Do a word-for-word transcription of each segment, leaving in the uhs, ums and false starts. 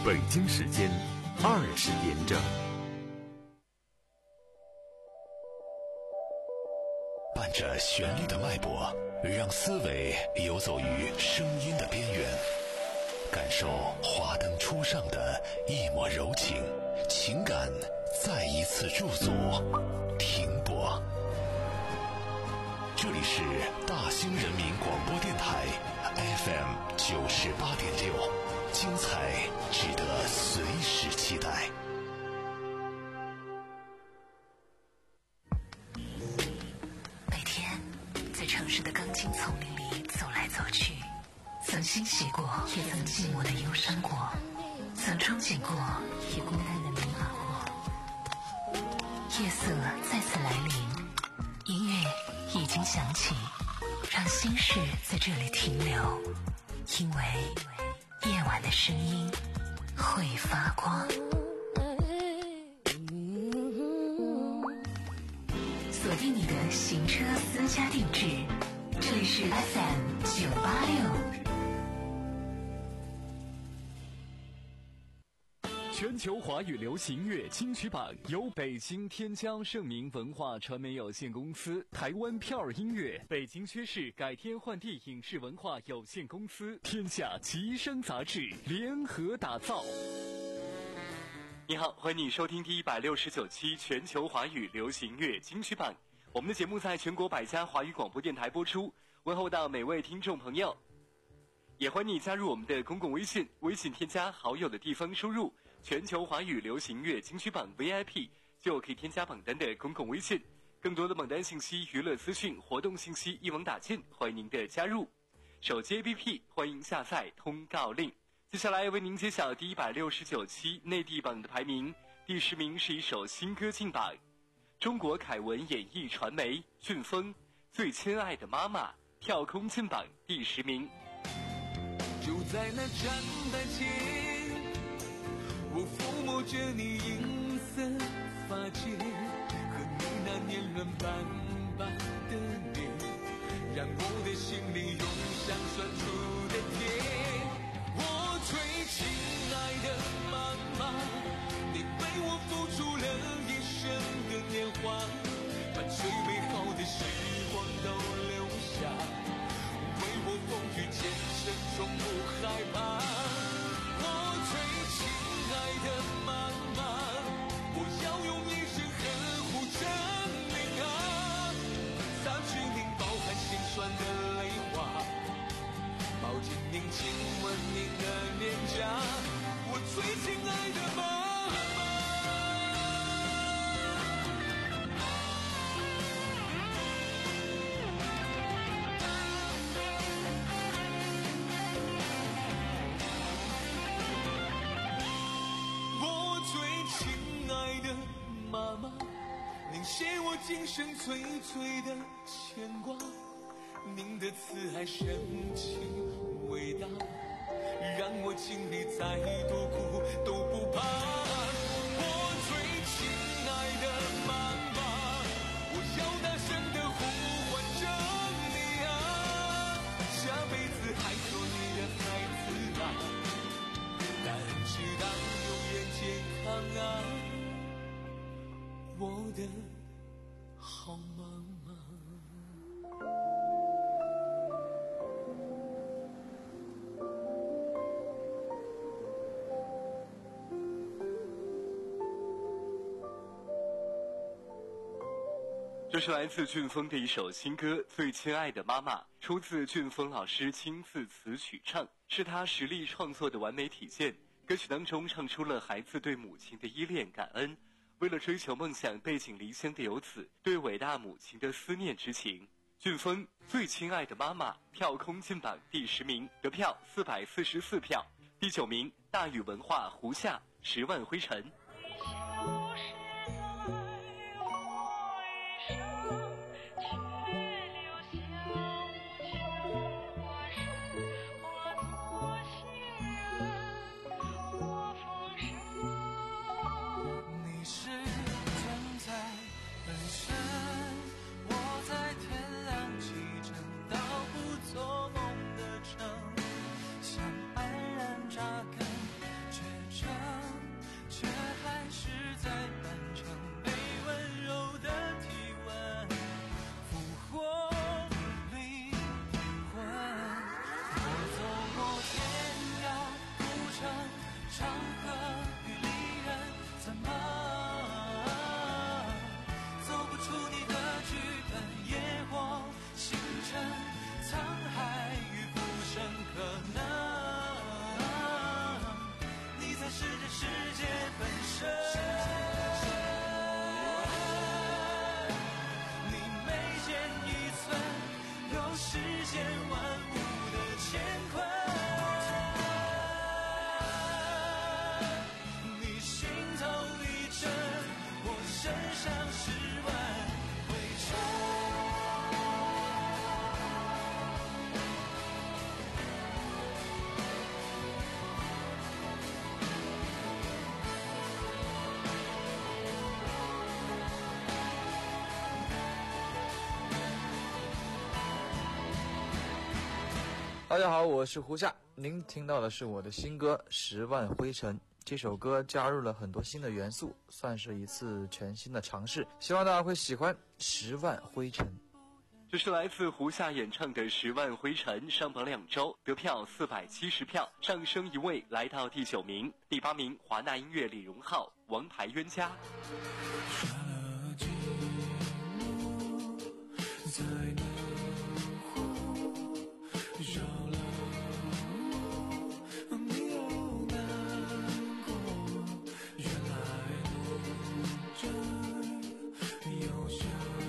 北京时间二十点整。 伴着旋律的脉搏，让思维游走于声音的边缘，感受华灯初上的一抹柔情，情感再一次驻足停泊。这里是大兴人民广播电台 F M 九十八点六，精彩值得随时期待。 每天在城市的钢筋丛林里走来走去，曾欣喜过，也曾寂寞的忧伤过，曾憧憬过，也孤单的迷茫过。夜色再次来临，音乐已经响起，让心事在这里停留，因为夜晚的声音会发光。锁定你的行车私家定制，这里是 F M 九八六。 全球华语流行乐金曲榜由北京天江盛明文化传媒有限公司、台湾票儿音乐、北京薛氏改天换地影视文化有限公司、天下吉声杂志联合打造。你好，欢迎你收听第一百六十九期全球华语流行乐金曲榜。我们的节目在全国百家华语广播电台播出，问候到每位听众朋友。也欢迎你加入我们的公共微信，微信添加好友的地方输入全球华语流行乐金曲榜 V I P 就可以添加榜单的公共微信，更多的榜单信息、娱乐资讯、活动信息一网打尽，欢迎您的加入。手机 A P P 欢迎下载通告令。接下来为您揭晓第一百六十九期内地榜的排名，第十名是一首新歌进榜，中国凯文演艺传媒飓风最亲爱的妈妈跳空进榜第十名。 就在那站台前，我抚摸着你银色发间，和你那年轮斑斑的脸，让我的心里涌上酸楚的甜。我最亲爱的妈妈，你为我付出了一生的年华，把最美好的时光都留下，为我风雨兼程，从不害怕。我最亲爱的妈妈，我要用一生呵护着您啊，擦去您饱含心酸的泪花，抱紧您，亲吻您的脸颊，我最亲爱的妈妈。妈妈，您是我今生最最的牵挂，您的慈爱深情伟大，让我经历再多苦都不怕。我最亲爱的妈妈，我要大声地呼唤着你啊，下辈子还做你的孩子啊，但知道永远健康啊，我的好妈妈。 这是来自飓风的一首新歌《最亲爱的妈妈》，出自飓风老师亲自词曲唱，是他实力创作的完美体现。歌曲当中唱出了孩子对母亲的依恋感恩，为了追求梦想背井离乡的游子对伟大母亲的思念之情。飓风最亲爱的妈妈跳空进榜第十名，得票四百四十四票。第九名大宇文化胡夏十万灰尘。 做梦的城，像安然扎根，却长，却还是在漫长被温柔的体温俘获灵魂。我走过天涯古城，长河与离人，怎么走不出你的剧本？野火星辰，沧海与浮生，可能你才是这世界本身。你每见一寸，有世间万物的乾坤。你心头一震，我身上十万灰尘。 大家好，我是胡夏，您听到的是我的新歌《十万灰尘》。这首歌加入了很多新的元素，算是一次全新的尝试，希望大家会喜欢《十万灰尘》。 这是来自胡夏演唱的《十万灰尘》，上榜两周，得票四百七十票，上升一位来到第九名。第八名华纳音乐李荣浩《王牌冤家》。 在门后绕了我，你又难过。原来路真有相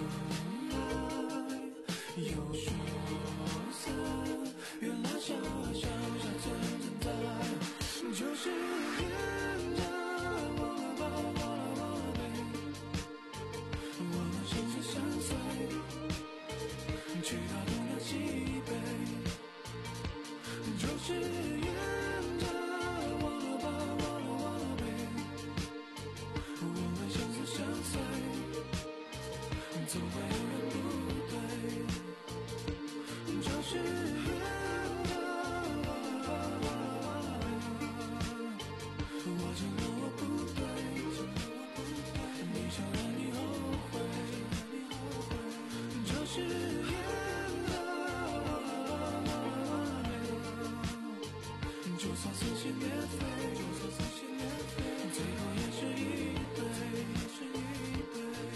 爱有说散，原来傻傻傻真真在，就是冤家。忘了吧，忘了忘了呗，忘了生死相随。去到东南西北，就是冤家。忘了吧，忘了忘了呗，我们生死相随，总会有人不对，就是冤家。我承认我不对，你承认你后悔，就是冤家。就算撕心裂肺，就算撕心裂肺，最后也是一对，也是一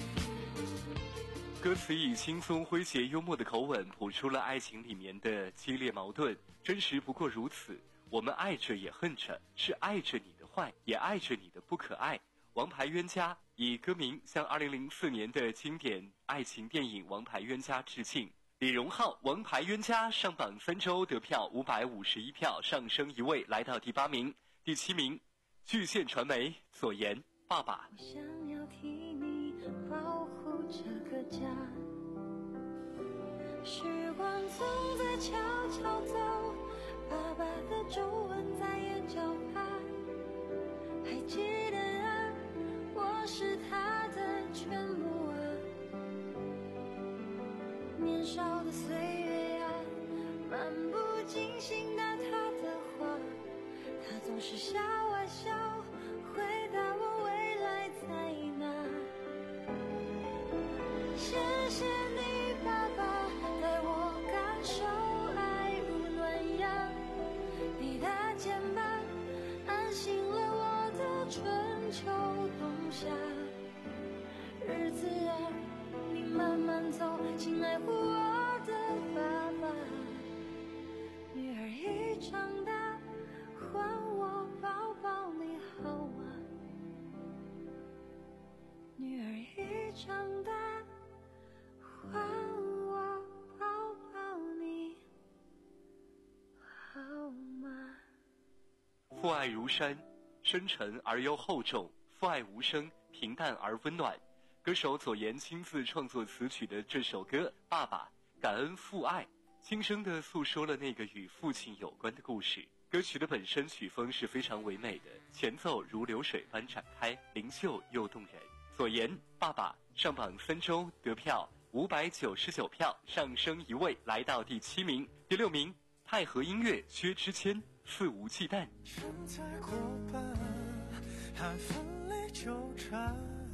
对。 歌词以轻松诙谐幽默的口吻谱出了爱情里面的激烈矛盾，真实不过如此。我们爱着也恨着，是爱着你的坏，也爱着你的不可爱。王牌冤家以歌名向二零零四年的经典爱情电影《王牌冤家》致敬。李荣浩《王牌冤家》上榜三周，得票五百五十一票，上升一位来到第八名。第七名巨献传媒左岩爸爸。 我想要替你保护这个家，时光总在悄悄走，爸爸的皱纹在眼角爬，还记得啊，我是他的全部啊。年少的岁月啊，漫不经心的他的话，他总是笑啊笑，回答我未来在哪。谢谢你爸爸，带我感受爱如暖阳，你的肩膀安心了我的春秋冬夏。日子啊，你慢慢走，请爱护我的爸爸。女儿已长大，还我抱抱你好吗？女儿已长大，还我抱抱你好吗？ 父爱如山，深沉而又厚重；父爱无声，平淡而温暖。歌手左岩亲自创作词曲的这首歌《爸爸》，感恩父爱，轻声地诉说了那个与父亲有关的故事。歌曲的本身曲风是非常唯美的，前奏如流水般展开，灵秀又动人。左岩《爸爸》上榜三周，得票五百九十九票，上升一位来到第七名。第六名太和音乐薛之谦肆无忌惮。 身在过半， 还奋力纠缠，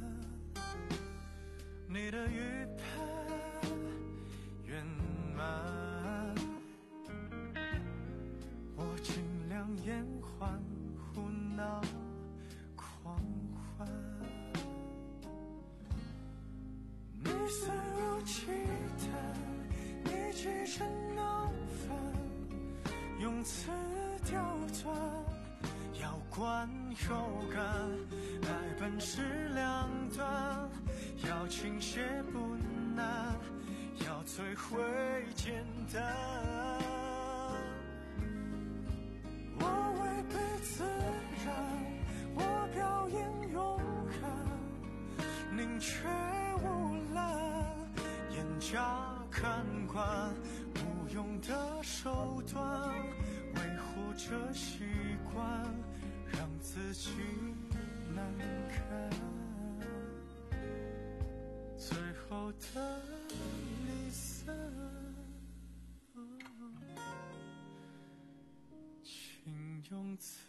你的预判圆满，我尽量延缓胡闹狂欢，你肆无忌惮，你起身闹翻，用词刁钻，要观有感，爱本是两端，要倾泻不难，要摧毁简单。我违背自然，我表演勇敢，宁缺毋滥，严加看管，无用的手段，维护着习惯，让自己难堪，最后的离散，请用词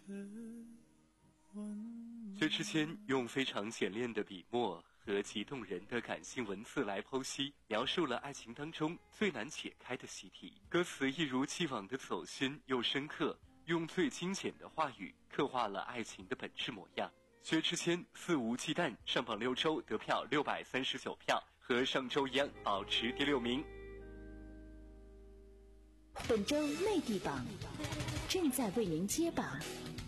文。 薛之谦用非常简练的笔墨和极动人的感性文字来剖析，描述了爱情当中最难解开的习题。歌词一如既往的走心又深刻，用最精简的话语刻画了爱情的本质模样。薛之谦肆无忌惮上榜六周得票六百三十九票，和上周一样保持第六名。 本周内地榜正在为您揭榜。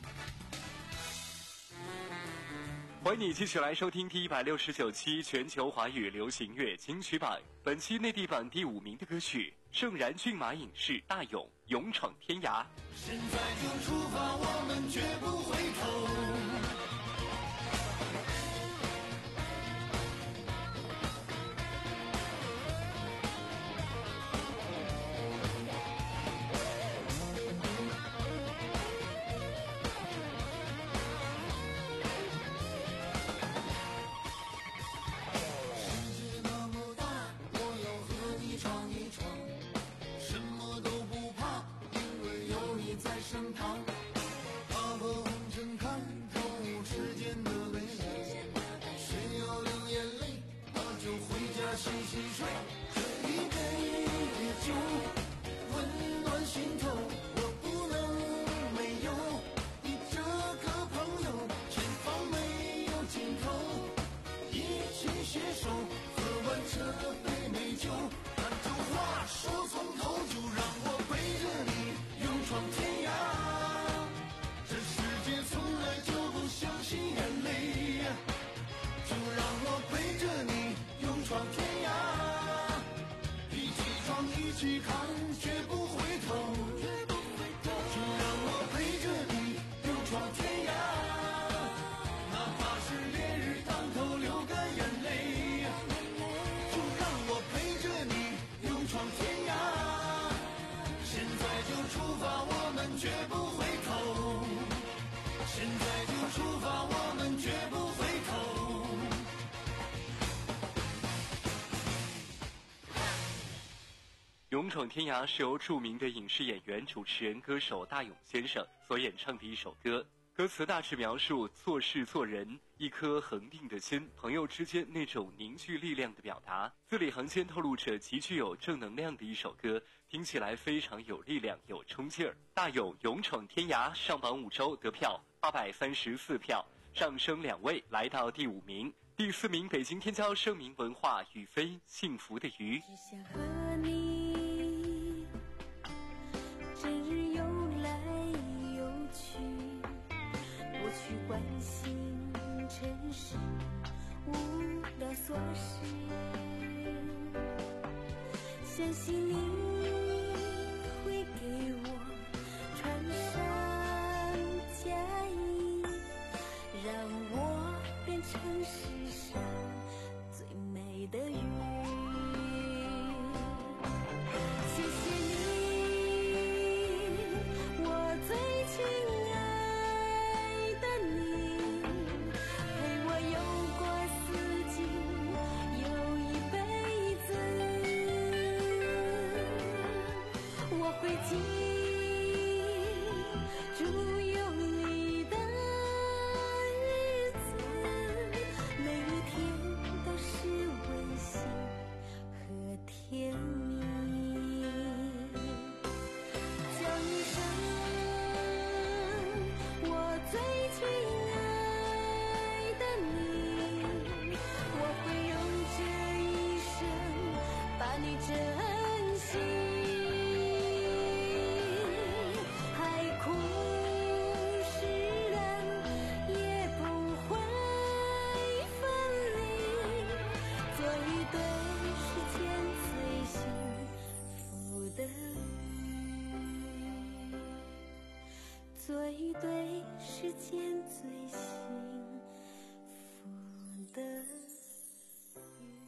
欢迎你继续来收听第一百六十九期全球华语流行乐金曲榜。本期内地榜第五名的歌曲，盛然骏马影视大勇勇闯天涯。 现在就出发，我们绝不回头。洗洗睡，这一杯酒温暖心头，我不能没有你这个朋友，前方没有尽头，一起携手喝完这杯美酒，把这话说从头，就让我陪着你勇闯天涯，这世界从来就不相信眼泪，就让我陪着你勇闯天涯。一起看，绝不回头，就让我陪着你勇闯天涯，哪怕是烈日当头流干眼泪，就让我陪着你勇闯天涯。现在就出发，我们绝不回头，现在就出发，我们绝不回头。 勇闯天涯是由著名的影视演员、主持人、歌手大勇先生所演唱的一首歌。歌词大致描述做事做人一颗恒定的心，朋友之间那种凝聚力量的表达，字里行间透露着极具有正能量的一首歌，听起来非常有力量、有冲劲儿。大勇勇闯天涯上榜五周得票八百三十四票，上升两位来到第五名。第四名北京天骄盛名文化雨飞幸福的鱼。 只想和你整日游来游去，不去关心尘世无聊琐事，相信你会给我穿上嫁衣，让我变成世上最美的鱼。谢谢你，我最亲爱的你，陪我游过四季，有一辈子，我会记住有你的日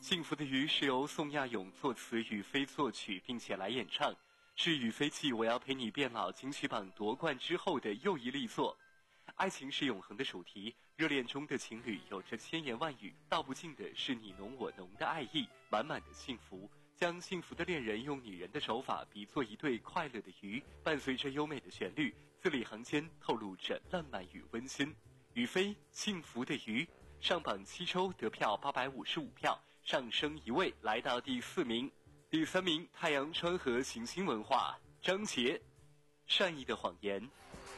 幸福的鱼是由宋亚勇作词，雨飞作曲，并且来演唱，是雨飞继我要陪你变老金曲榜夺冠之后的又一力作。爱情是永恒的主题，热恋中的情侣有着千言万语，道不尽的是你侬我侬的爱意，满满的幸福。将幸福的恋人用女人的手法比作一对快乐的鱼，伴随着优美的旋律，字里行间透露着浪漫与温馨。雨飞幸福的鱼上榜七周，得票八百五十五票，上升一位来到第四名。第三名太阳川河行星文化，张杰善意的谎言。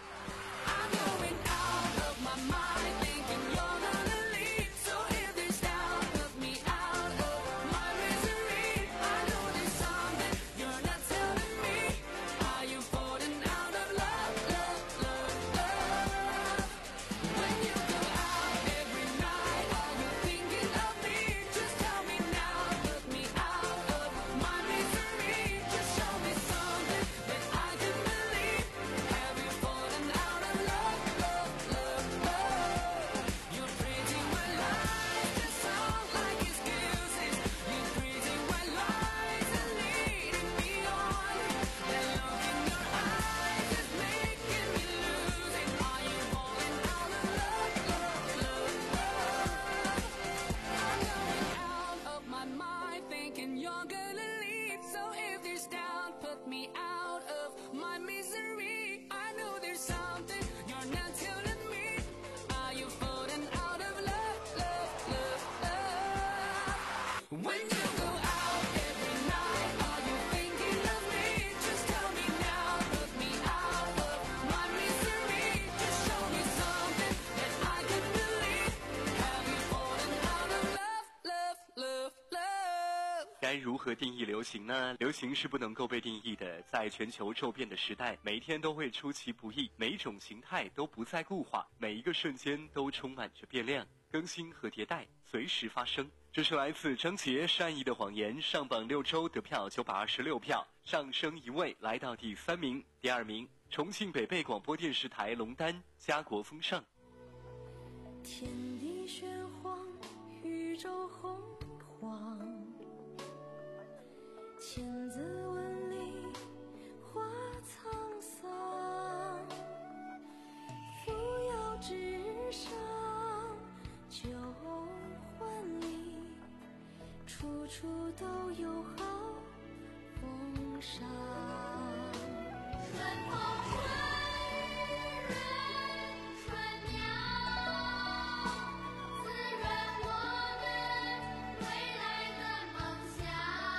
该如何定义流行呢？流行是不能够被定义的，在全球骤变的时代，每一天都会出其不意，每一种形态都不再固化，每一个瞬间都充满着变量，更新和迭代随时发生。这是来自张杰善意的谎言，上榜六周，得票九百二十六票，上升一位来到第三名。第二名重庆北碚广播电视台龙丹家国风尚。 天地玄黄，宇宙洪荒，千字文里化沧桑，扶摇直上九环里，处处都有好风尚。春风春雨润春鸟，滋润我们未来的梦想。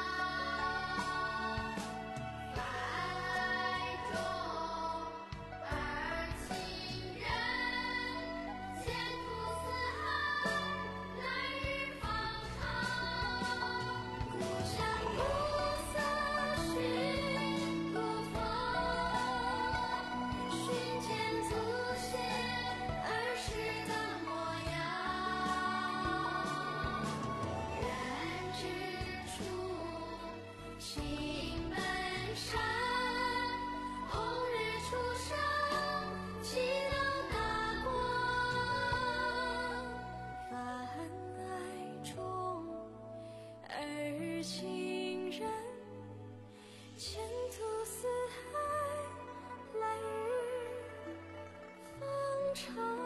怀中二情人，前途似海，来日方长。故乡暮色寻故风，寻见祖先儿时的模样。人之初，性本善，红日初升，启动大光。泛爱中而情人，前途似海，来日方长。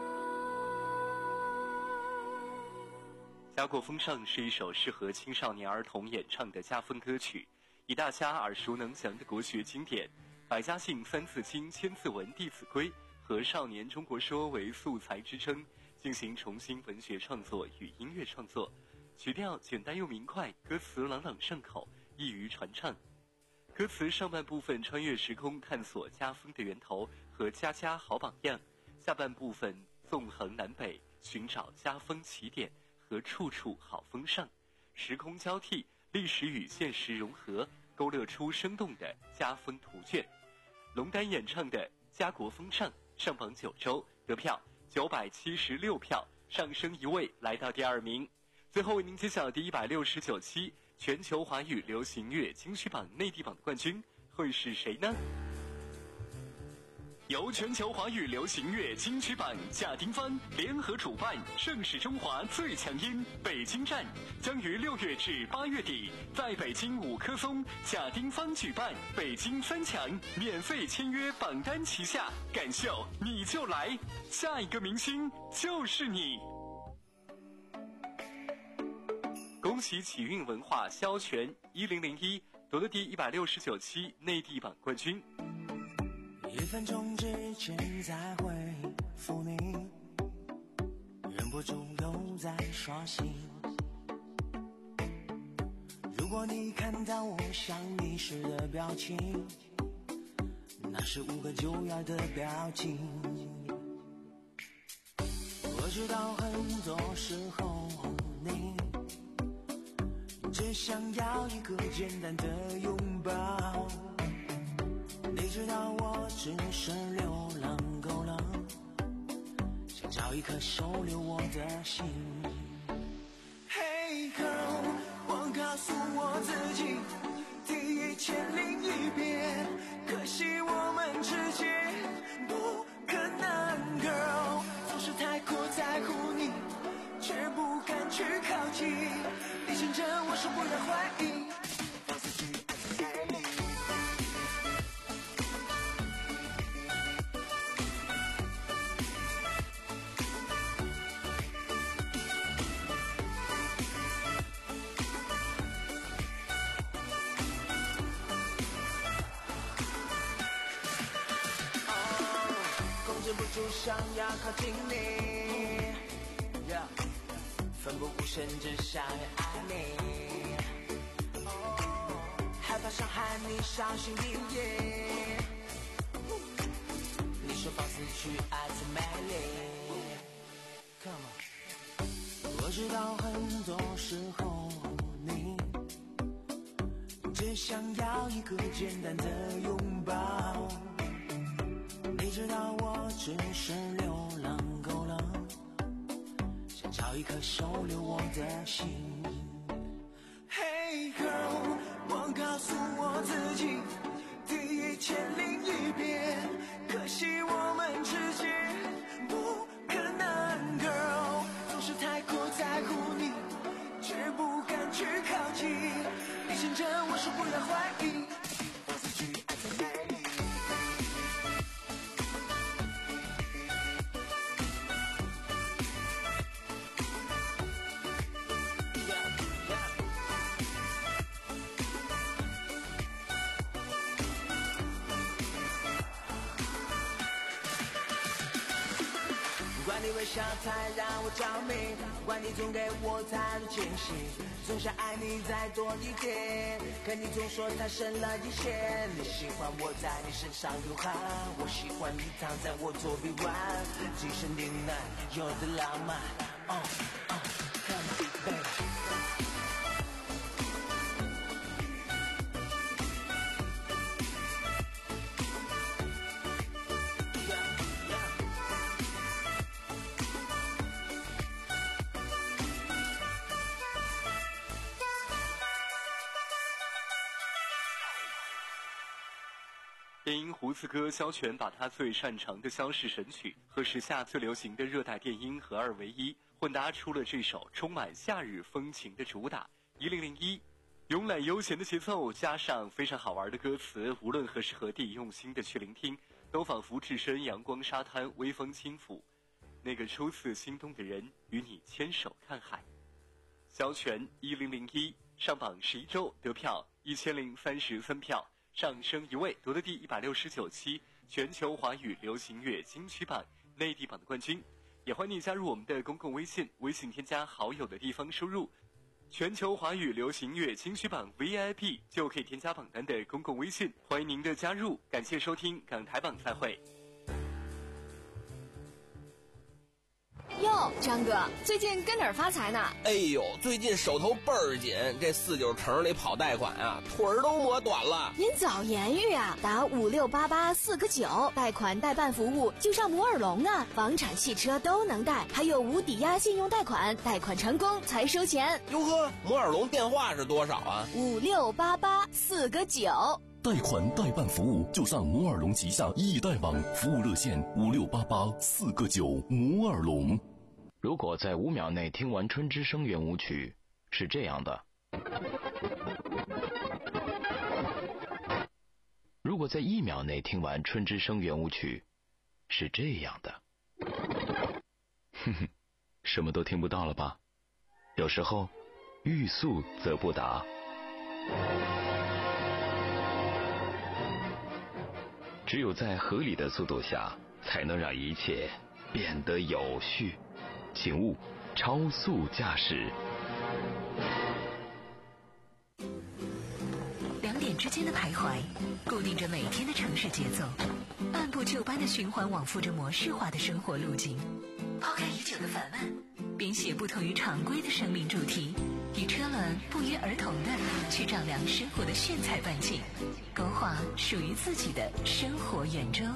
家国风尚是一首适合青少年儿童演唱的家风歌曲，以大家耳熟能详的国学经典《百家姓》《三字经》《千字文》《弟子规》和《少年中国说》为素材支撑，进行重新文学创作与音乐创作，曲调简单又明快，歌词朗朗上口，易于传唱。歌词上半部分穿越时空，探索家风的源头和家家好榜样，下半部分纵横南北，寻找家风起点和处处好风尚，时空交替，历史与现实融合，勾勒出生动的家风图卷。龙丹演唱的《家国风尚》上榜九周，得票九百七十六票，上升一位来到第二名。最后为您揭晓第一百六十九期全球华语流行乐金曲榜内地榜的冠军会是谁呢？ 由全球华语流行乐金曲榜、贾丁芳联合主办，盛世中华最强音北京站将于六月至八月底在北京五棵松贾丁芳举办北京三强，免费签约榜单旗下，感秀你就来，下一个明星就是你。恭喜启运文化萧全一零零一夺得第一百六十九期内地榜冠军。 一分钟之前才回复你，忍不住又在刷新。如果你看到我想你时的表情，那是五个九月的表情。我知道很多时候你只想要一个简单的拥抱，你知道我只是流浪够了，想找一颗收留我的心。 Hey girl， 我告诉我自己第一千零一遍，可惜我们之间不可能 girl， 总是太过在乎你，却不敢去靠近，提醒着我说不要怀疑，放肆去爱你。控制不住想要靠近你， yeah， 奋不顾身只想要爱你， oh， 害怕伤害你小心翼翼，你说放肆去爱最美丽 Come on， 我知道很多时候你只想要一个简单的拥抱，你知道我只是流浪够了，想找一颗收留我的心。Hey girl， 我告诉我自己第一千零一遍，可惜我们之间不可能 girl， 总是太过在乎你，却不敢去靠近，提醒着我说不要怀疑，放肆去爱最美丽。管你微笑太让我着迷，管你总给我太多惊喜，总想爱你再多一点，可你总说太深了一些。你喜欢我在你身上流汗，我喜欢你躺在我左臂弯，精神呢喃有的浪漫。哦哦 ，Come on baby。 电音胡子哥萧全把他最擅长的萧氏神曲和时下最流行的热带电音合二为一，混搭出了这首充满夏日风情的主打一零零一。慵懒悠闲的节奏加上非常好玩的歌词，无论何时何地用心的去聆听，都仿佛置身阳光沙滩，微风轻抚，那个初次心动的人与你牵手看海。萧全一零零一上榜十一周，得票一千零三十三票，上升一位，夺得第一百六十九期全球华语流行乐金曲榜内地榜的冠军。也欢迎你加入我们的公共微信，微信添加好友的地方输入全球华语流行乐金曲榜 V I P 就可以添加榜单的公共微信。欢迎您的加入，感谢收听港台榜，再会。 哟，张哥，最近跟哪儿发财呢？ 哎呦，最近手头倍儿紧，这四九城里跑贷款啊，腿儿都磨短了。 您早言语啊，打五六八八四个九，贷款代办服务就上摩尔龙啊，房产、汽车都能贷，还有无抵押信用贷款，贷款成功才收钱。 哟呵，摩尔龙电话是多少啊？ 五六八八四个九。 贷款代办服务就上摩尔龙旗下易贷网服务热线五六八八四个九摩尔龙。 如果在五秒内听完春之声圆舞曲，是这样的。如果在一秒内听完春之声圆舞曲，是这样的。哼哼，什么都听不到了吧？有时候欲速则不达。只有在合理的速度下，才能让一切变得有序。请勿超速驾驶。 两点之间的徘徊，固定着每天的城市节奏，按部就班的循环往复着模式化的生活路径。抛开已久的烦闷，编写不同于常规的生命主题，与车轮不约而同的去丈量生活的炫彩半径，勾画属于自己的生活圆周。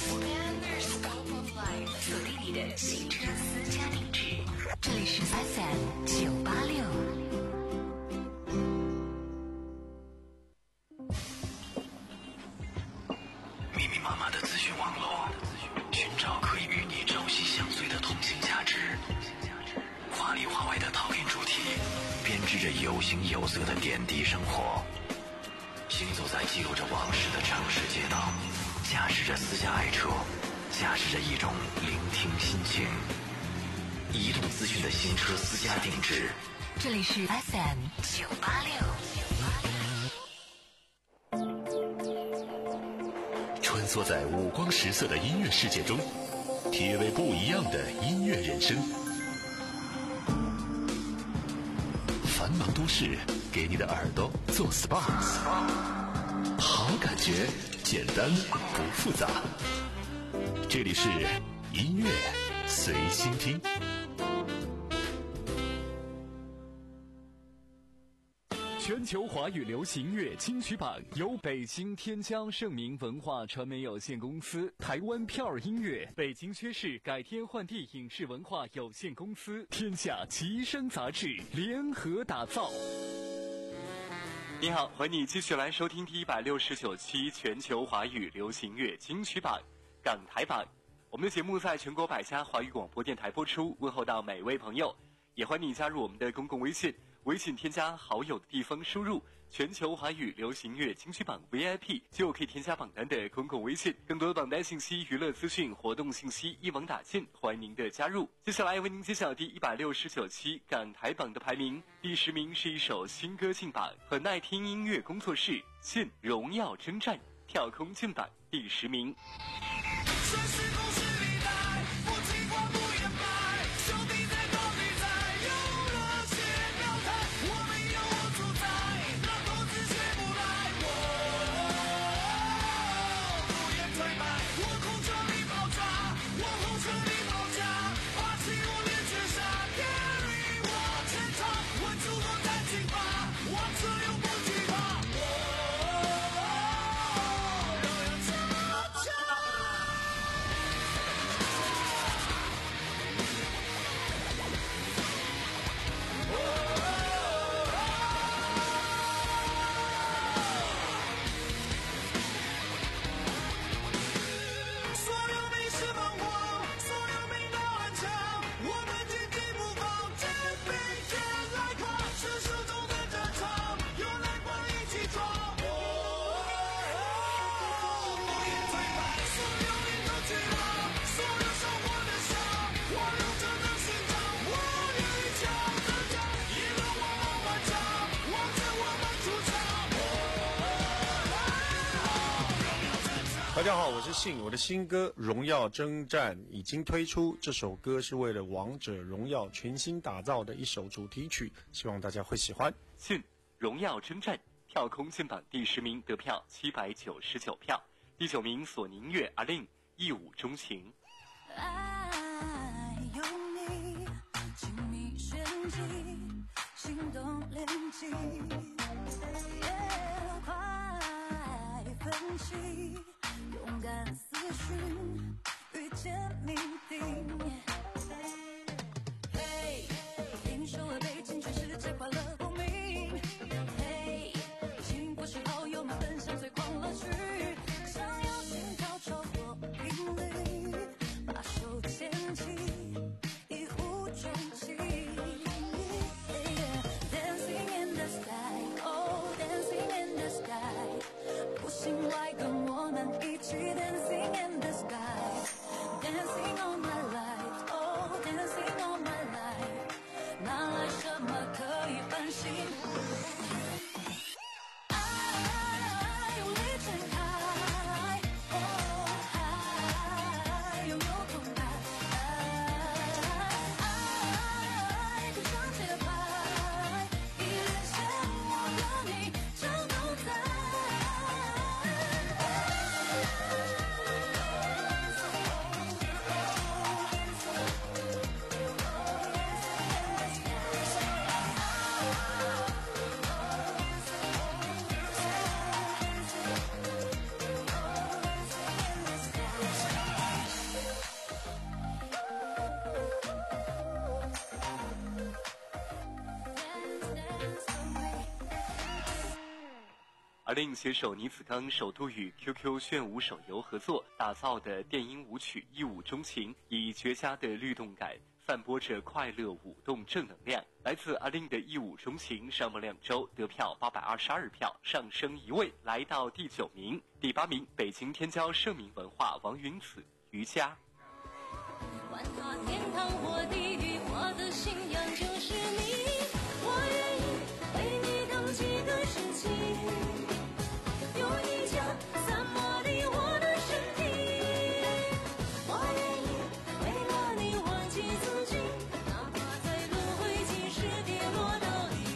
锁定你的新车私家定制，这里是 F M 九八六。 密密麻麻的资讯网络，寻找可以与你朝夕相随的通信价值。华里华外的讨论主题，编织着有形有色的点滴生活。行走在记录着往事的城市街道，驾驶着私家爱车，驾驶着一种聆听心情。移动资讯的新车私家定制， 这里是 F M 九八六。 穿梭在五光十色的音乐世界中，体味不一样的音乐人生。繁忙都市给你的耳朵做 S P A， 好感觉，简单不复杂。这里是音乐随心听。 全球华语流行乐金曲榜由北京天江盛明文化传媒有限公司、台湾票儿音乐、北京薛氏改天换地影视文化有限公司、天下奇声杂志联合打造。你好，欢迎你继续来收听第一百六十九期全球华语流行乐金曲榜港台榜。我们的节目在全国百家华语广播电台播出，问候到每位朋友，也欢迎你加入我们的公共微信。微信添加好友的地方输入全球华语流行乐金曲榜 V I P 就可以添加榜单的公共微信，更多的榜单信息、娱乐资讯、活动信息一网打尽，欢迎您的加入。接下来为您揭晓第一百六十九期港台榜的排名，第十名是一首新歌进榜，很耐听音乐工作室信荣耀征战跳空进榜第十名。 大家好，我是信，我的新歌《荣耀征战》已经推出。这首歌是为了《王者荣耀》全新打造的一首主题曲，希望大家会喜欢。 信《荣耀征战》跳空进榜第十名，得票七百九十九票。第九名索尼音乐阿令一舞钟情。 爱有你，亲密旋即，心动连击，快分析。勇敢思绪，遇见命定。嘿，听说了北京全世界快乐公民。嘿，幸福是好友们分享最狂热。 令携手倪子刚首度与 Q Q 炫舞手游合作打造的电音舞曲《一舞钟情》，以绝佳的律动感散播着快乐舞动正能量。来自阿令的《一舞钟情》上榜两周，得票八百二十二票，上升一位，来到第九名。第八名，北京天骄盛名文化王云子《瑜伽》。 管他天堂或地狱，我的信仰就是你，我愿意为你当几个世纪，用一枪散磨你我的身体，我愿意为了你忘记自己，哪怕在轮回几时跌落到底。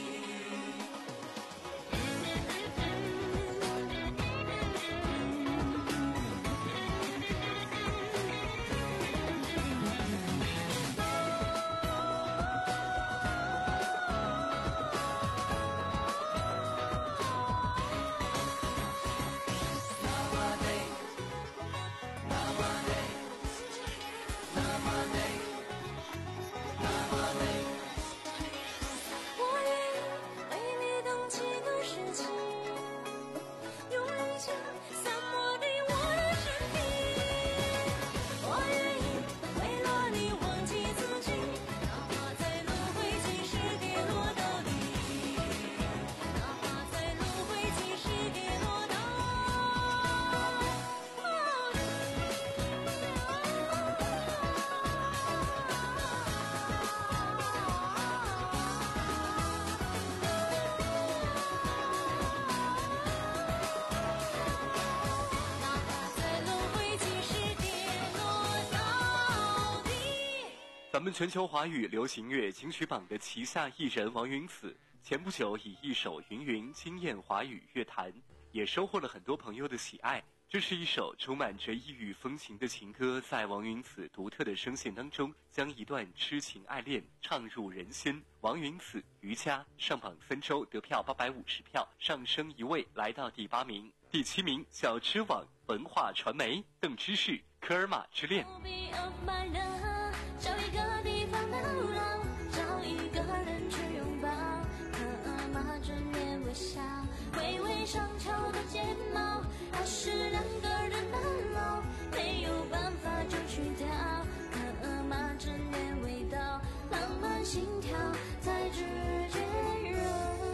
咱们全球华语流行乐金曲榜的旗下艺人王云子，前不久以一首《云云》惊艳华语乐坛，也收获了很多朋友的喜爱。这是一首充满着异域风情的情歌，在王云子独特的声线当中，将一段痴情爱恋唱入人心。王云子《瑜伽》上榜三周，得票八百五十票，上升一位，来到第八名。第七名，小知网文化传媒邓芝士《科尔玛之恋》。 找一个地方流浪，找一个人去拥抱，可马正面微笑，微微上翘的睫毛，还是两个人慢老，没有办法就去掉，可马正面味道，浪漫心跳在指尖揉。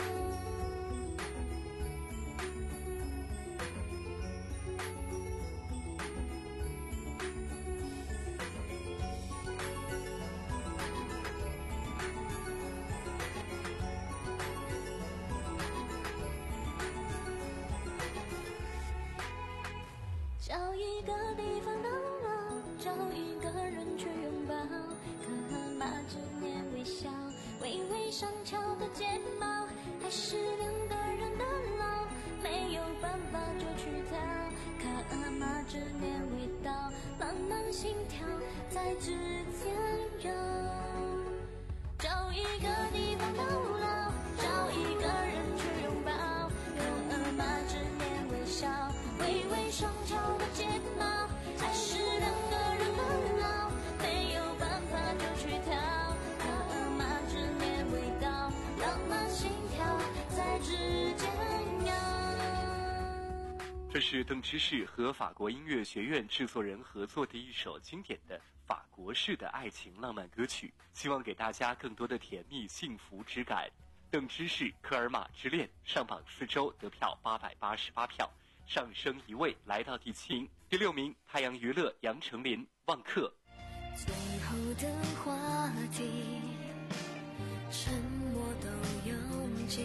找一个地方流浪，找一个人去拥抱，可马正面微笑，微微上翘的睫毛，还是两个人的老，没有办法就去逃，可马正面味道，浪漫心跳在指尖揉。找一个地方流浪，找一个人去拥抱，可马正面微笑，微微上翘的睫毛，还是两个人很老，没有办法就去跳，可马正面味道，浪漫心跳在指尖摇。 这是邓芝士和法国音乐学院制作人合作的一首经典的法国式的爱情浪漫歌曲，希望给大家更多的甜蜜幸福之感。邓芝士《科尔玛之恋》上榜四周，得票八百八十八票，上升一位，来到第七名。第六名，太阳娱乐杨丞琳《忘客》。 最后的话题，沉默都拥挤，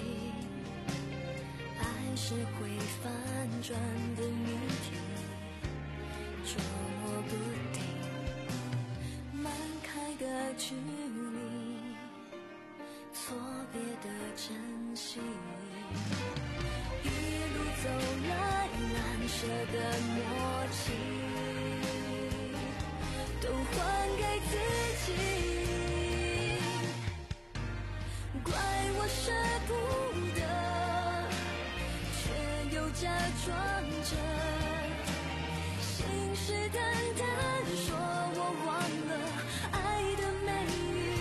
爱是会反转的谜题，捉摸不定，漫开的距离，错别的珍惜，一路走来难舍的默契，都还给自己，怪我舍不得，却又假装着，信誓旦旦说我忘了爱的美丽，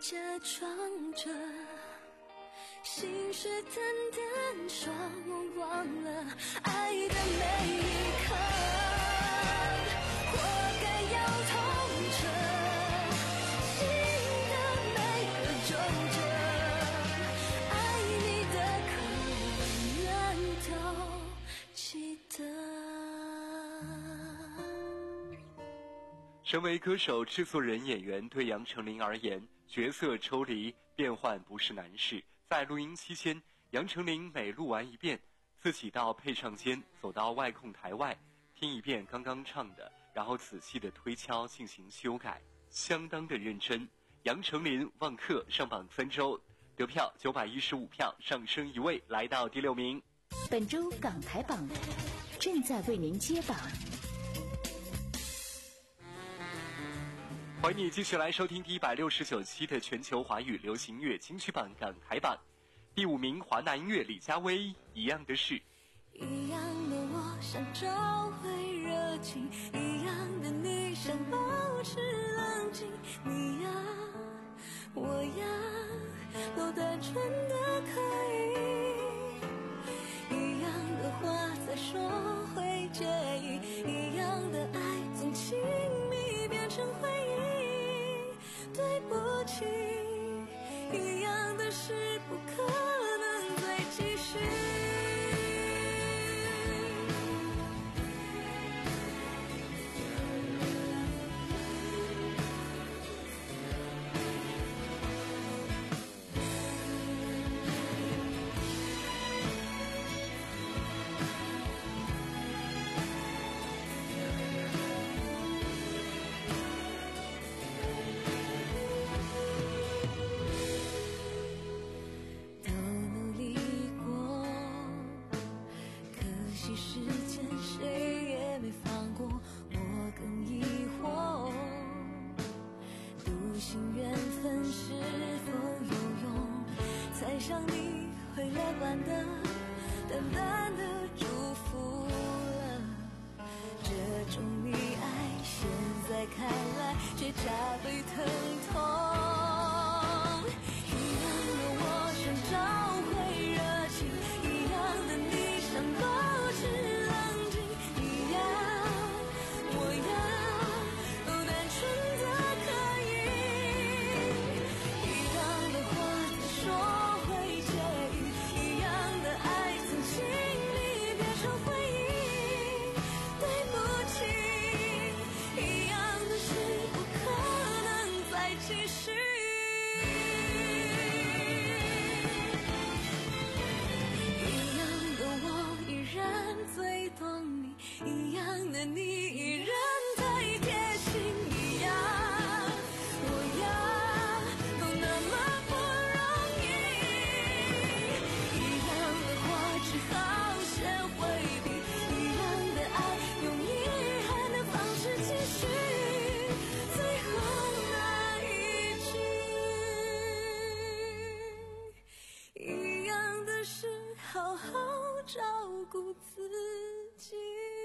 假装着，信誓旦旦说我忘了爱的每一刻，活该要痛着，心的每个皱褶，爱你的可能都记得。 身为歌手、制作人、演员，对杨丞琳而言，角色抽离、变换不是难事。在录音期间，杨丞琳每录完一遍，自己到配唱间走到外控台外，听一遍刚刚唱的，然后仔细的推敲进行修改，相当的认真。杨丞琳《忘客》上榜三周，得票九百一十五票，上升一位，来到第六名。 本周港台榜正在为您揭榜。 欢迎你继续来收听第一百六十九期的全球华语流行乐金曲榜港台榜，第五名华纳音乐李佳薇《一样的事》。 一样的我想找回热情，一样的你想保持冷静，你呀我呀都单纯的可以，一样的话再说会介意，一样的爱从亲密变成回忆，对不起，一样的事不可能再继续。看来却加倍疼痛，一样的我想找回热情，一样的你想保持冷静，一样我呀都单纯的可以，一样的话再说会介意，一样的爱从亲密变成回忆，对不起，一样不可能再继续。一样的我依然最懂你，一样的你依然太贴心，一样我呀都那么不容易，一样的话只好先回避，一样的爱用遗憾的方式继续，最后那一句，一样的是好好照顾自己。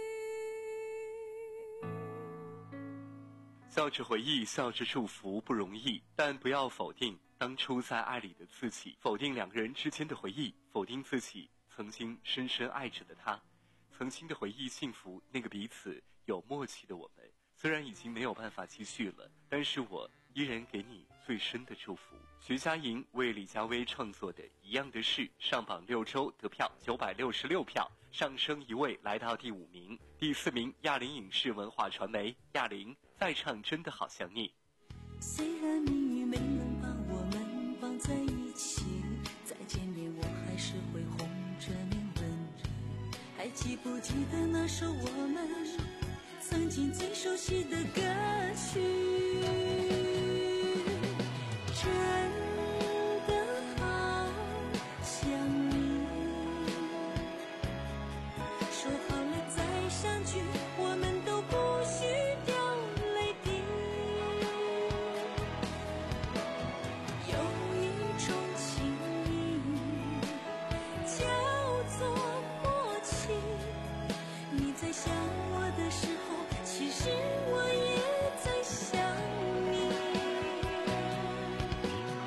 笑着回忆，笑着祝福不容易，但不要否定当初在爱里的自己，否定两个人之间的回忆，否定自己曾经深深爱着的他，曾经的回忆幸福，那个彼此有默契的我们。虽然已经没有办法继续了，但是我依然给你最深的祝福。徐佳莹为李佳薇创作的《一样的事》上榜六周，得票九百六十六票，上升一位，来到第五名。第四名，亚林影视文化传媒，亚林再唱真的好想你。 虽然命运没能把我们绑在一起，再见面我还是会红着脸问你，还记不记得那首我们曾经最熟悉的歌曲，真的好想你，说好了再相聚，我们都不许掉泪滴，有一种情谊叫做默契，你在想我的时候，其实我也在想你，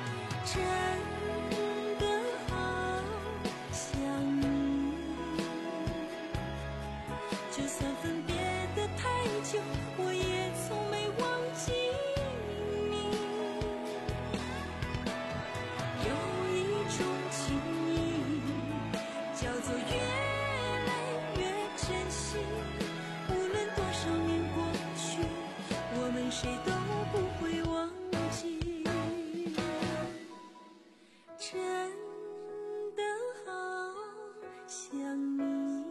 就算分别的太久，我也从没忘记你。有一种情谊叫做越来越珍惜，无论多少年过去，我们谁都不会忘记。真的好想你，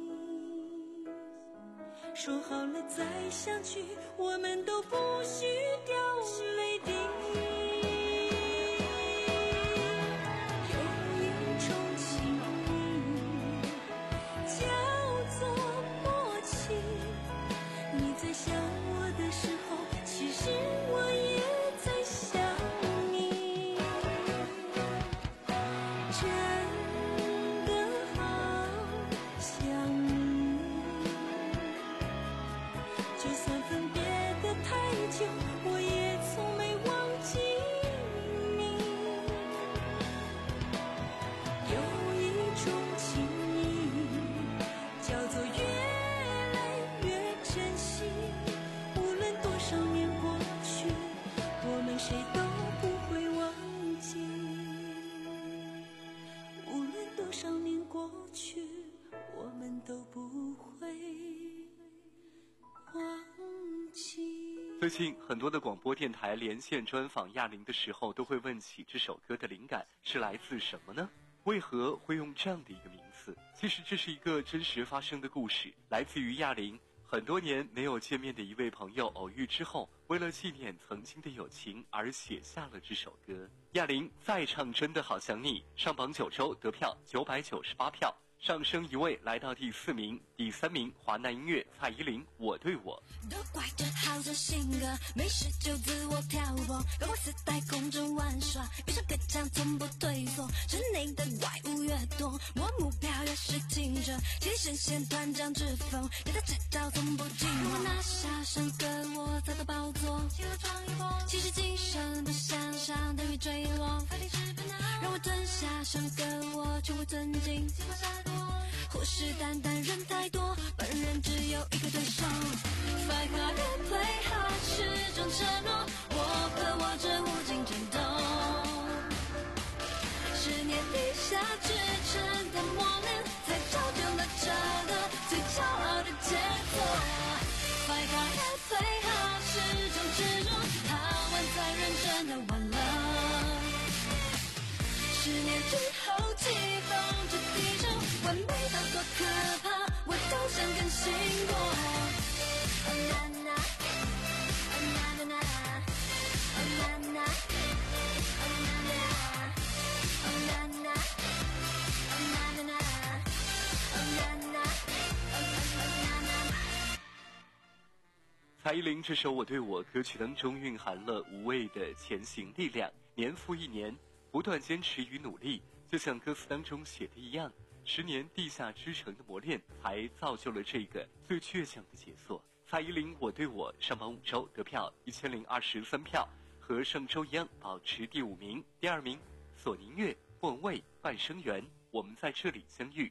说好了再相聚，我们都不许掉泪滴。有一种情谊叫做默契，你在想我的时候，其实我也在想你。真的好想你，就算分别的太久，我也从没忘记你。有一种情谊叫做越来越珍惜，无论多少年过去，我们谁都不会忘记。无论多少年过去，我们都不会忘记。 最近很多的广播电台连线专访亚玲的时候，都会问起这首歌的灵感是来自什么呢？为何会用这样的一个名字？其实这是一个真实发生的故事，来自于亚玲很多年没有见面的一位朋友偶遇之后，为了纪念曾经的友情而写下了这首歌。亚玲再唱真的好想你，上榜九周得票九百九十八票，上升一位来到第四名。第三名华南音乐蔡依林我对我。 都怪这好胜性格，没事就自我挑拨，高光自带空中玩耍，遇上个强从不退缩，室内的怪物越多，我目标越是清澈，其实神仙团长之风，人的执照从不寂寞。我拿下上个我踩到宝座，其实今生不想象等于坠落，让我吞下上个我，全会尊敬，虎视眈眈人太多，本人只有一个对手。Fight hard and play hard 是种承诺，我和我这无尽战斗，十年底下制成的磨练，才造就了这个最骄傲的杰作。Fight hard and play hard 是种执着，好玩才认真的玩了。十年之后疾风着地球，完美到多可怕，我都想更新过。Oh na na, oh na na na, oh na na, oh na na, oh na na, oh na na na, oh na na, oh na na。 蔡依林这首《我对我》歌曲当中蕴含了无畏的前行力量，年复一年，不断坚持与努力，就像歌词当中写的一样，十年地下之城的磨练，才造就了这个最倔强的杰作。蔡依林《我对我》上榜五周得票一千零二十三票，和上周一样保持第五名。第二名索尼乐莫文蔚半生缘，我们在这里相遇。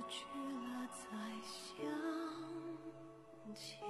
去了再相见，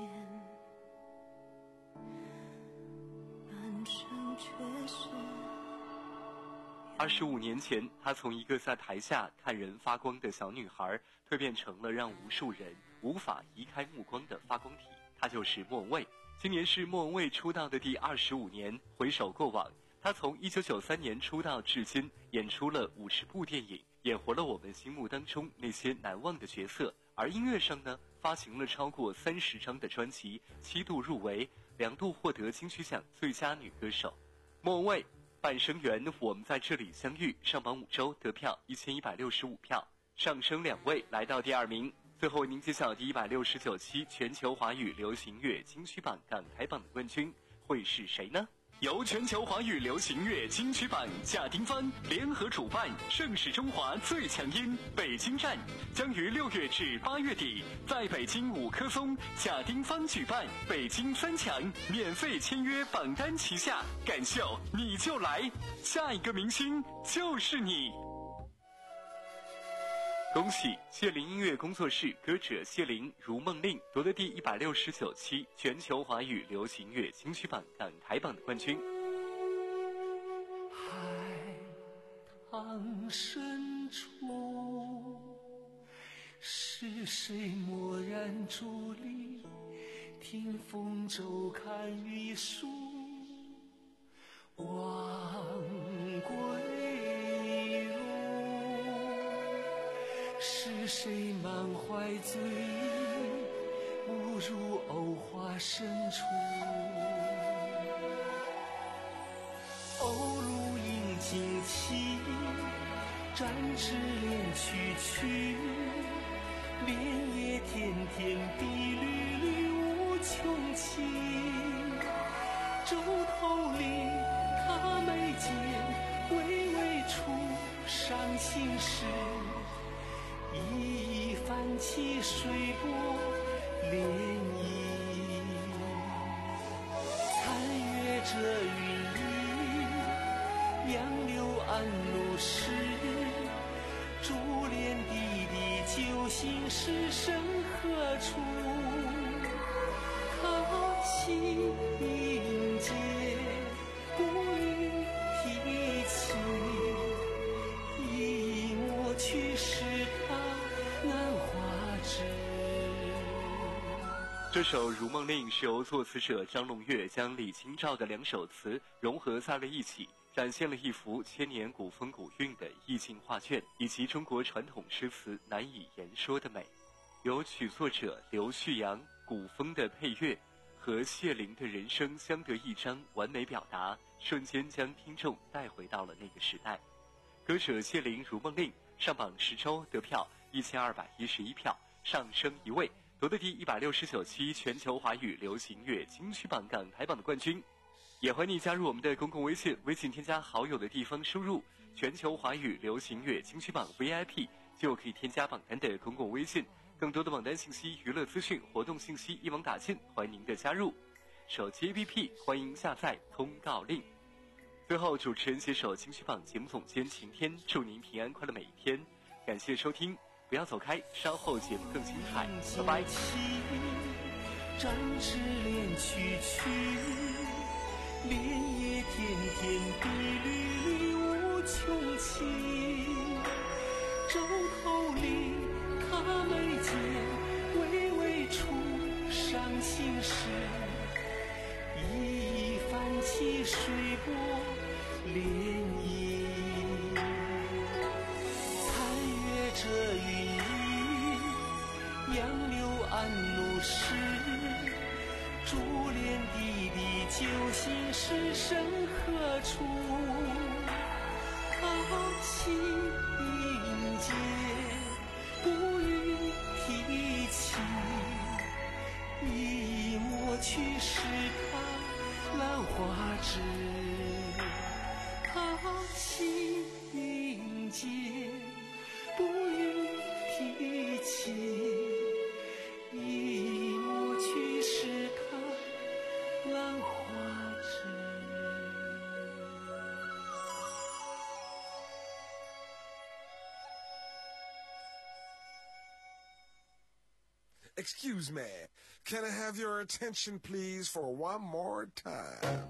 半生却是。 二十五年前，她从一个在台下看人发光的小女孩，蜕变成了让无数人无法移开目光的发光体。她就是莫文蔚。今年是莫文蔚出道的第二十五年。回首过往，她从一九九三年出道至今，演出了五十部电影，演活了我们心目当中那些难忘的角色。而音乐上呢，发行了超过三十张的专辑，七度入围，两度获得金曲奖最佳女歌手。莫文蔚半生缘，我们在这里相遇，上榜五周得票一千一百六十五票，上升两位来到第二名。最后为您揭晓第一百六十九期全球华语流行乐金曲榜港台榜的冠军会是谁呢？由全球华语流行乐金曲榜贾丁帆联合主办，盛世中华最强音北京站将于六月至八月底在北京五棵松贾丁帆举办北京三强免费签约榜单旗下，感秀你就来，下一个明星就是你。恭喜谢灵音乐工作室歌者谢灵如梦令夺得第一百六十九期全球华语流行乐金曲榜港台榜的冠军。 海棠深处，是谁蓦然伫立，听风骤看雨疏，望归路。是谁满怀醉意，误入藕花深处。鸥鹭鹰惊起，展翅连曲曲，莲叶天天碧缕缕无穷情。洲头里他眉间微微出伤心事，一泛起水波涟漪。残月遮云翳，杨柳暗露湿，珠帘滴滴酒醒时身何处？可惜应节不予提起，一抹去时难画质。 这首《如梦令》是由作词者张龙岳将李清照的两首词融合在了一起，展现了一幅千年古风古韵的意境画卷，以及中国传统诗词难以言说的美。由曲作者刘旭阳古风的配乐和谢灵的人声相得益彰，完美表达，瞬间将听众带回到了那个时代。歌者谢灵《如梦令》上榜十周得票一千二百一十一票，上升一位，夺得第一百六十九期全球华语流行乐金曲榜港台榜的冠军。也欢迎你加入我们的公共微信，微信添加好友的地方输入全球华语流行乐金曲榜 V I P 就可以添加榜单的公共微信，更多的榜单信息、娱乐资讯、活动信息一网打尽，欢迎您的加入。手机 A P P 欢迎下载通告令。最后，主持人携手金曲榜节目总监晴天，祝您平安快乐每一天。感谢收听，不要走开，稍后节目更精彩，拜拜。 展翅连曲曲，莲叶天天碧缕缕无穷情。洲头里他眉间微微出伤心事，一泛起水波涟漪。残月遮云翳，杨柳暗露湿，珠帘滴滴酒醒时身何处？可惜应节不予提起，一抹去时他兰花枝。可惜应节不予提起，一抹去时他兰花枝。 Excuse me, can I have your attention please for one more time?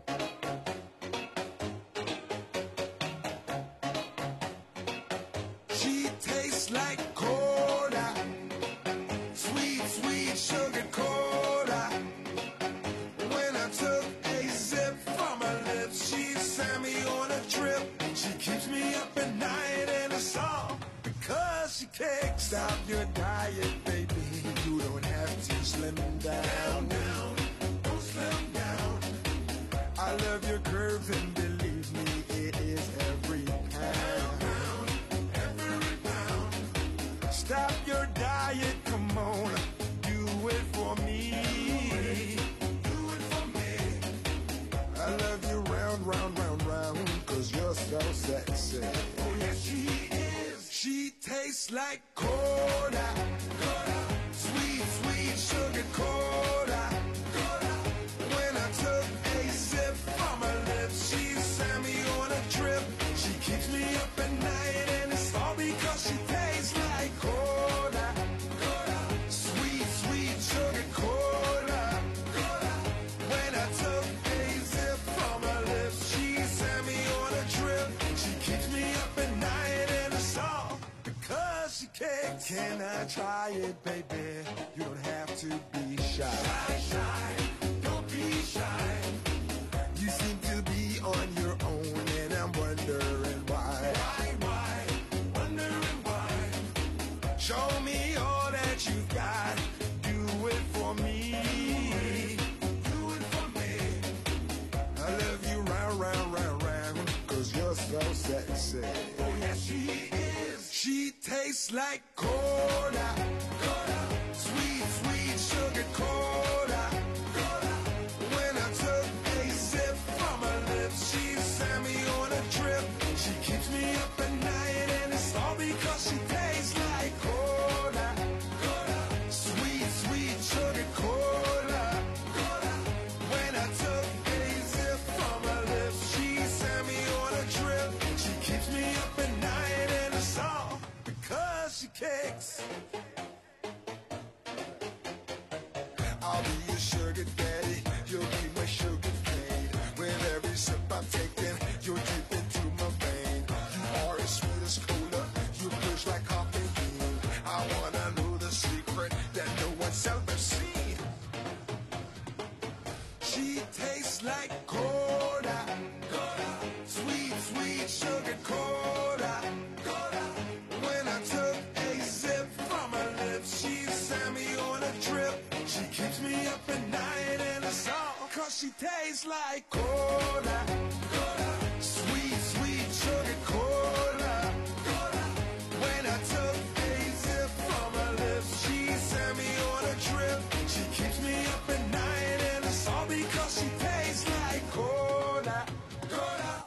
She tastes like cola, sweet, sweet sugar cola. When I took a sip from her lips, she sent me on a trip. She keeps me up at night and it's all because she kicks. Stop your diet, baby. You don't have to slim down. down. Don't slim down. I love your curves and believe me, it is every pound. Every pound. Stop your diet, come on. Do it for me. Do it for me. I love you round, round, round, round. Cause you're so sexy. Oh yes, she is. She tastes like cola. Cola. Sweet, sweet sugar cola. Cola. When I took a sip from her lips, she sent me on a trip. She keeps me up at night and it's all because she tastes like cola. Cola. Sweet, sweet sugar cola. Cola. When I took a sip from her lips, she sent me on a trip. She keeps me up at night and it's all because she kicks. Can I try it, baby? You don't have to be shy. Shy, shy, don't be shy. You seem to be on your own and I'm wondering why. Why, why, wondering why. Show me all that you got. Do it for me. Do it for me. I love you round, round, round, round. Cause you're so sexy. Oh yes, she is. She tastes like cola. Cola. Sweet, sweet sugar cola. Cola. When I took a sip from her lips, she sent me on a trip. She keeps me up at night and it's all because she tastes like cola. Cola. Sweet, sweet sugar cola. Cola. When I took a sip from her lips, she sent me on a trip. She keeps me up at night and it's all because she kicks. I'll be your sugar daddy, you'll be my sugar cane. With every sip I'm taking, you're deep into my vein. You are as sweet as cola, you push like coffee. I wanna know the secret that no one's ever seen. She tastes like cola, cola. Sweet, sweet sugar cola, cola. When I took a sip from her lips, she sent me on a trip. She keeps me up at night and it's all cause she tastes like cola. Cola. Sweet, sweet sugar cola. Cola. When I took a sip from her lips, she sent me on a trip. She keeps me up at night and it's all because she tastes like cola. Cola.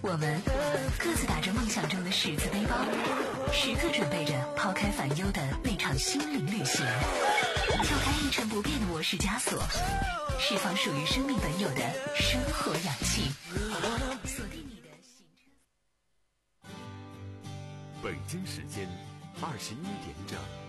我们各自打着梦想中的十字背包，时刻准备着抛开烦忧的那场心灵旅行，跳开一成不变的我是枷锁，释放属于生命本有的生活氧气。锁定你的行程。 北京时间二十一点整。